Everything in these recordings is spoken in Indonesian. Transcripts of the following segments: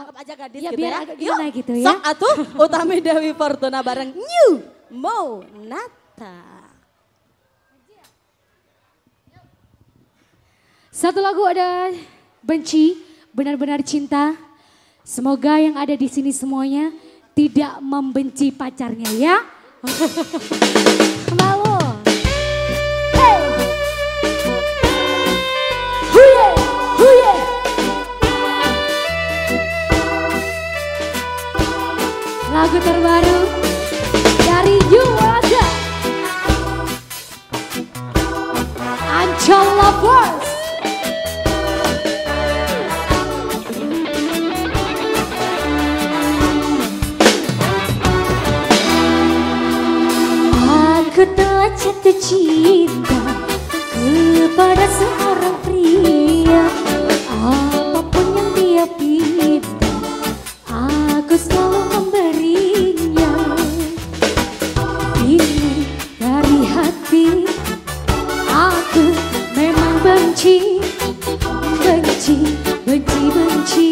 cakep aja gadis Ya gitu biar ya. agak Yuk, gimana gitu ya. sok atuh Utami Dewi Fortuna bareng New Monata. Satu lagu ada Benci, Benar-benar Cinta. Semoga yang ada di sini semuanya tidak membenci pacarnya ya. Malu. Hey. Huye, huye. Lagu terbaru dari Yuwada. Ancol Lovers. Aku telah jatuh cinta kepada seorang pria. Apapun yang dia pinta, aku selalu memberinya. Ini dari hati, aku memang benci, benci, benci, benci,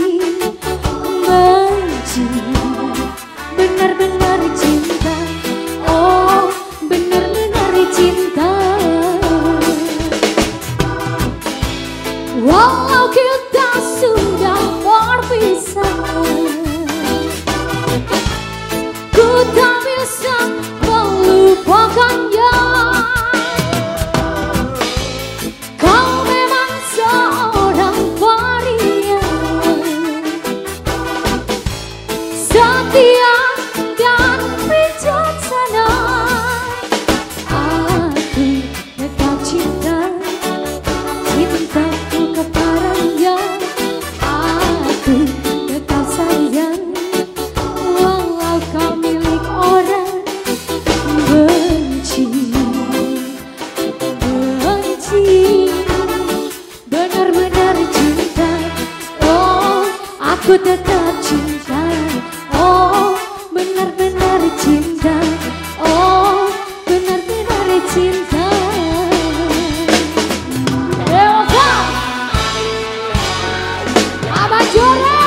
benci. Benar-benar cinta, oh benar-benar cinta. Walau kita sudah berpisah, ku tak bisa melupakannya. Kau memang seorang pria, setia dan bijaksana. Aku tetap cinta, cintaku kepadanya. Aku tetap sayang, walau kau milik orang. Benci, benci, benar-benar cinta. Oh, aku tetap cinta. Oh, benar-benar cinta. Oh, benar-benar cinta. Eva, Abah Jore.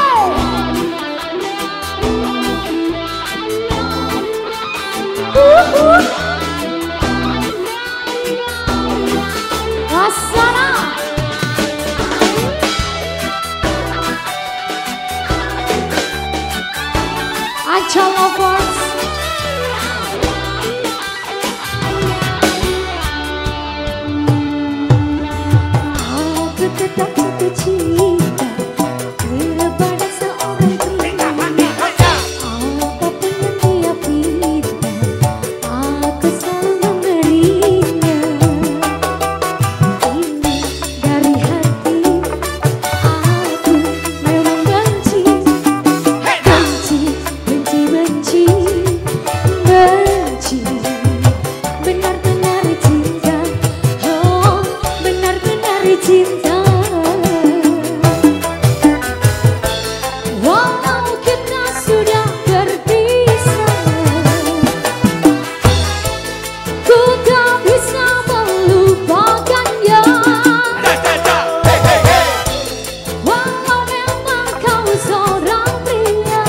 Wasana. Ancol Lovers. Aku tetap jatuh cinta kepada seorang pria. Apapun yang dia pinta, aku selalu memberinya. Ini dari hati, aku memang benci, benci, benci, benci, benci. Benar-benar cinta, oh benar-benar cinta. Walau kita sudah berpisah, ku tak bisa melupakannya. Walau memang kau seorang pria,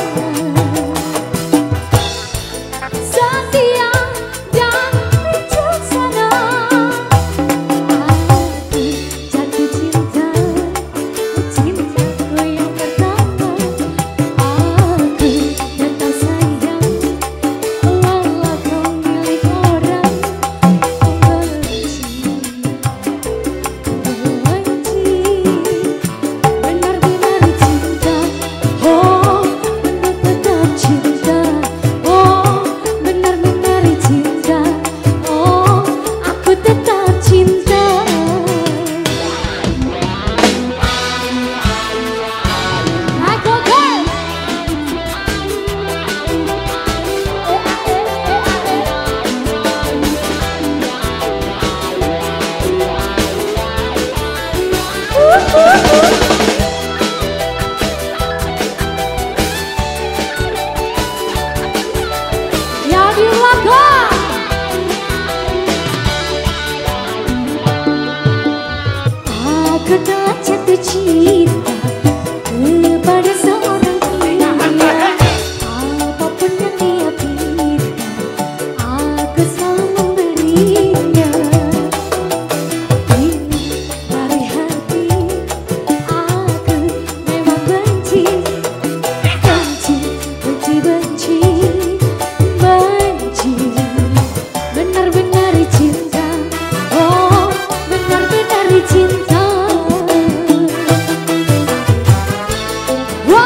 setia dan bijaksana. Aku jatuh cinta, cintaku yang pertama. Aku tetap sayang, walau kau milik orang. Benci, benci, benar-benar cinta. Oh, tetap cinta. Oh, benar-benar cinta. Oh, aku tetap cinta. Aku kan. Ya dilakukan. Aku telah jatuh cinta kepada seorang pria.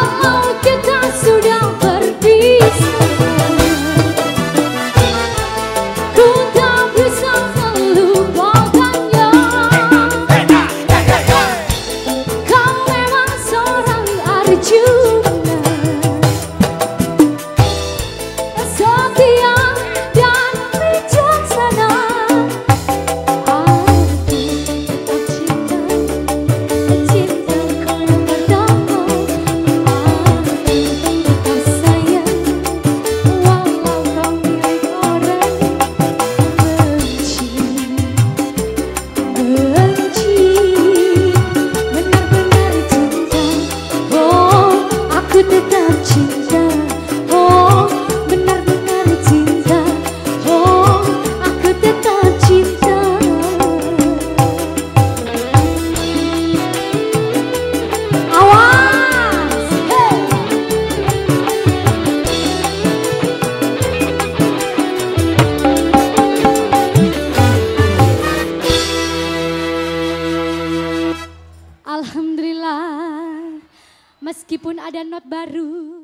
Walau kita sudah berpisah, ku tak bisa melupakannya. Kau memang seorang Arjuna, setia dan bijaksana. Aku tetap cinta, cintaku yang pertama. Aku tetap sayang, walau kau milik orang benci. Benar-benar cinta, oh aku tetap cinta. Oh benar-benar cinta, oh aku tetap cinta. Awas, hey. Alhamdulillah, meskipun ada not baru.